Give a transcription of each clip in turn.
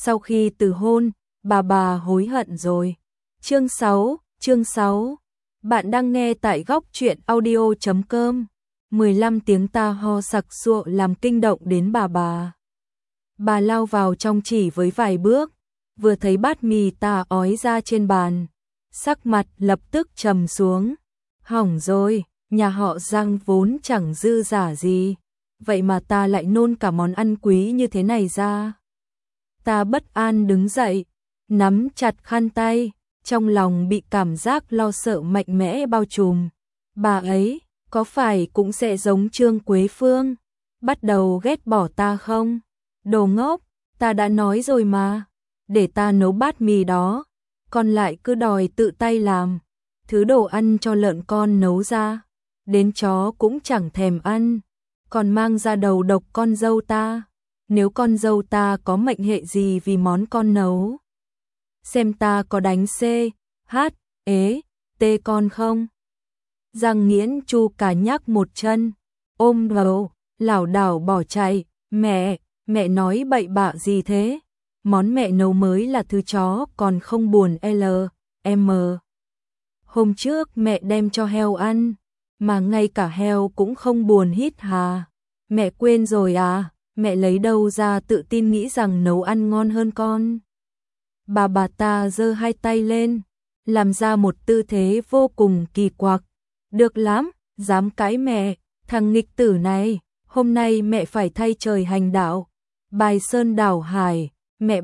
sau khi từ hôn, bà hối hận rồi. Chương 6. Bạn đang nghe tại góc truyện audio.com. 15 tiếng ta ho sặc sụa làm kinh động đến bà. Bà lao vào trong chỉ với vài bước, vừa thấy bát mì ta ói ra trên bàn, sắc mặt lập tức trầm xuống. Hỏng rồi, nhà họ Giang vốn chẳng dư giả gì, vậy mà ta lại nôn cả món ăn quý như thế này ra. Ta bất an đứng dậy, nắm chặt khăn tay, trong lòng bị cảm giác lo sợ mạnh mẽ bao trùm. Bà ấy, có phải cũng sẽ giống Trương Quế Phương, bắt đầu ghét bỏ ta không? Đồ ngốc, ta đã nói rồi mà, để ta nấu bát mì đó, còn lại cứ đòi tự tay làm. Thứ đồ ăn cho lợn con nấu ra, đến chó cũng chẳng thèm ăn, còn mang ra đầu độc con dâu ta. Nếu con dâu ta có mệnh hệ gì vì món con nấu, xem ta có đánh C, H, ế, T con không? Giang Nghiễn Chu cả nhắc một chân, ôm đầu, lảo đảo bỏ chạy. Mẹ nói bậy bạ gì thế? Món mẹ nấu mới là thứ chó còn không buồn M. Hôm trước mẹ đem cho heo ăn, mà ngay cả heo cũng không buồn hít hà. Mẹ quên rồi à? Mẹ lấy đâu ra tự tin nghĩ rằng nấu ăn ngon hơn con? Bà ta giơ hai tay lên, làm ra một tư thế vô cùng kỳ quặc. Được lắm, dám cãi mẹ, thằng nghịch tử này, hôm nay mẹ phải thay trời hành đạo. Bài sơn đảo hải, mẹ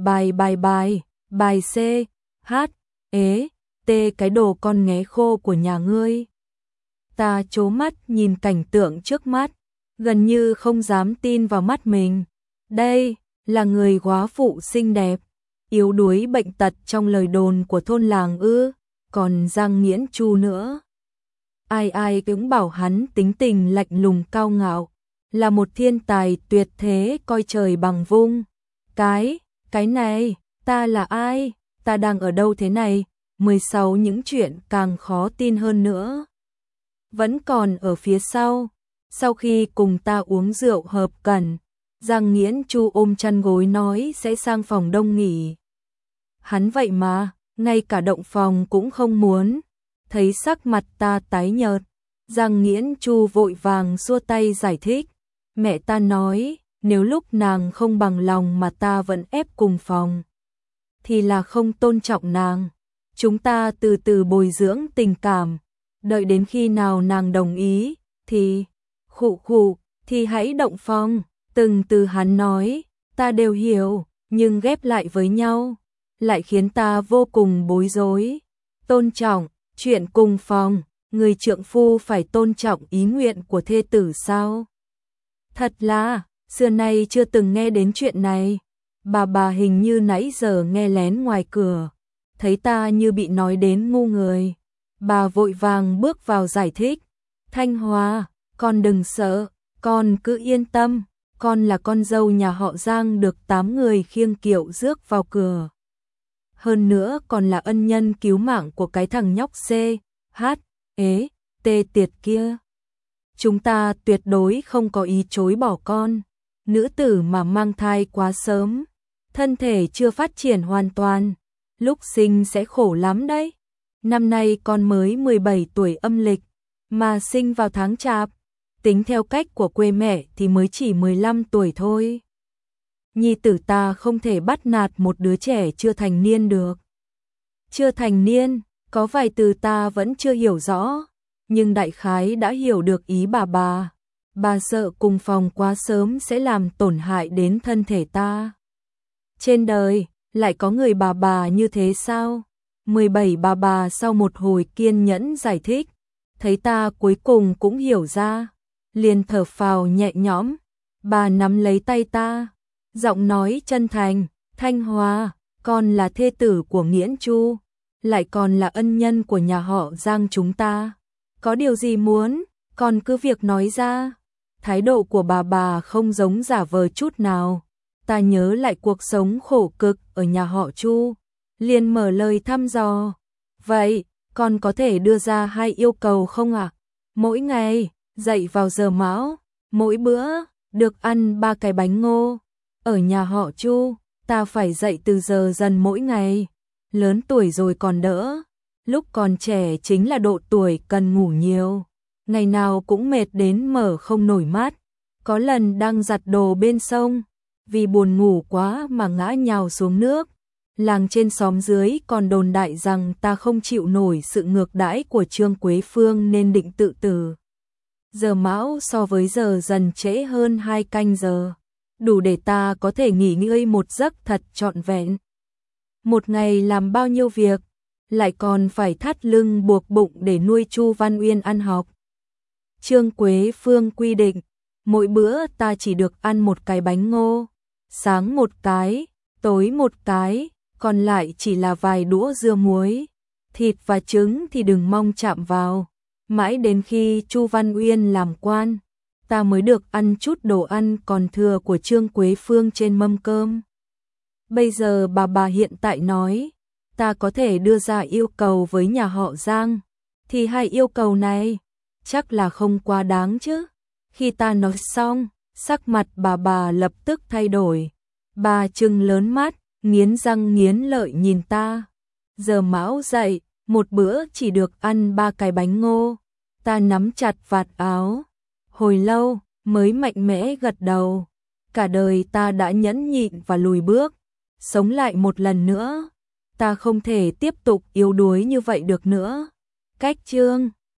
bài C, H, ế, T cái đồ con nghé khô của nhà ngươi. Ta trố mắt nhìn cảnh tượng trước mắt, gần như không dám tin vào mắt mình. Đây là người góa phụ xinh đẹp, yếu đuối bệnh tật trong lời đồn của thôn làng ư? Còn Giang Nghiễn Chu nữa, ai cũng bảo hắn tính tình lạnh lùng cao ngạo, là một thiên tài tuyệt thế coi trời bằng vung. Cái này, ta là ai? Ta đang ở đâu thế này? 16 những chuyện càng khó tin hơn nữa vẫn còn ở phía sau. Sau khi cùng ta uống rượu hợp cẩn, Giang Nghiễn Chu ôm chăn gối nói sẽ sang phòng đông nghỉ. Hắn vậy mà, ngay cả động phòng cũng không muốn. Thấy sắc mặt ta tái nhợt, Giang Nghiễn Chu vội vàng xua tay giải thích. Mẹ ta nói, nếu lúc nàng không bằng lòng mà ta vẫn ép cùng phòng, thì là không tôn trọng nàng. Chúng ta từ từ bồi dưỡng tình cảm, đợi đến khi nào nàng đồng ý, thì thì hãy động phòng. Từng từ hắn nói, ta đều hiểu, nhưng ghép lại với nhau, lại khiến ta vô cùng bối rối. Tôn trọng, chuyện cùng phòng, người trượng phu phải tôn trọng ý nguyện của thê tử sao? Thật là, xưa nay chưa từng nghe đến chuyện này. Bà hình như nãy giờ nghe lén ngoài cửa, thấy ta như bị nói đến ngu người. Bà vội vàng bước vào giải thích. Thanh Hoa, con đừng sợ, con cứ yên tâm, con là con dâu nhà họ Giang được 8 người khiêng kiệu rước vào cửa. Hơn nữa còn là ân nhân cứu mạng của cái thằng nhóc C, H, ế, T tiệt kia. Chúng ta tuyệt đối không có ý chối bỏ con. Nữ tử mà mang thai quá sớm, thân thể chưa phát triển hoàn toàn, lúc sinh sẽ khổ lắm đấy. Năm nay con mới 17 tuổi âm lịch, mà sinh vào tháng Chạp, tính theo cách của quê mẹ thì mới chỉ 15 tuổi thôi. Nhi tử ta không thể bắt nạt một đứa trẻ chưa thành niên được. Chưa thành niên, có vài từ ta vẫn chưa hiểu rõ, nhưng đại khái đã hiểu được ý bà. Bà sợ cùng phòng quá sớm sẽ làm tổn hại đến thân thể ta. Trên đời, lại có người bà như thế sao? 17 bà sau một hồi kiên nhẫn giải thích, thấy ta cuối cùng cũng hiểu ra, liền thở phào nhẹ nhõm. Bà nắm lấy tay ta, giọng nói chân thành, Thanh Hoa, con là thê tử của Nghiễn Chu, lại còn là ân nhân của nhà họ Giang chúng ta. Có điều gì muốn, con cứ việc nói ra. Thái độ của bà không giống giả vờ chút nào. Ta nhớ lại cuộc sống khổ cực ở nhà họ Chu, liền mở lời thăm dò. Vậy, con có thể đưa ra 2 yêu cầu không ạ? Mỗi ngày, dậy vào giờ mão, mỗi bữa, được ăn 3 cái bánh ngô. Ở nhà họ Chu, Ta phải dậy từ giờ dần mỗi ngày. Lớn tuổi rồi còn đỡ. Lúc còn trẻ chính là độ tuổi cần ngủ nhiều. Ngày nào cũng mệt đến mở không nổi mắt. Có lần đang giặt đồ bên sông, vì buồn ngủ quá mà ngã nhào xuống nước. Làng trên xóm dưới còn đồn đại rằng ta không chịu nổi sự ngược đãi của Trương Quế Phương nên định tự tử. Giờ mão so với giờ dần trễ hơn 2 canh giờ, đủ để ta có thể nghỉ ngơi một giấc thật trọn vẹn. Một ngày làm bao nhiêu việc, lại còn phải thắt lưng buộc bụng để nuôi Chu Văn Uyên ăn học. Trương Quế Phương quy định, mỗi bữa ta chỉ được ăn một cái bánh ngô, sáng một cái, tối một cái, còn lại chỉ là vài đũa dưa muối, thịt và trứng thì đừng mong chạm vào. Mãi đến khi Chu Văn Uyên làm quan, ta mới được ăn chút đồ ăn còn thừa của Trương Quế Phương trên mâm cơm. Bây giờ bà hiện tại nói, ta có thể đưa ra yêu cầu với nhà họ Giang, thì hai yêu cầu này chắc là không quá đáng chứ. Khi ta nói xong, sắc mặt bà lập tức thay đổi. Bà trừng lớn mắt, nghiến răng nghiến lợi nhìn ta. Giờ mão dậy, một bữa chỉ được ăn 3 cái bánh ngô. Ta nắm chặt vạt áo, hồi lâu mới mạnh mẽ gật đầu. Cả đời ta đã nhẫn nhịn và lùi bước, sống lại một lần nữa. Ta không thể tiếp tục yếu đuối như vậy được nữa. Cách chương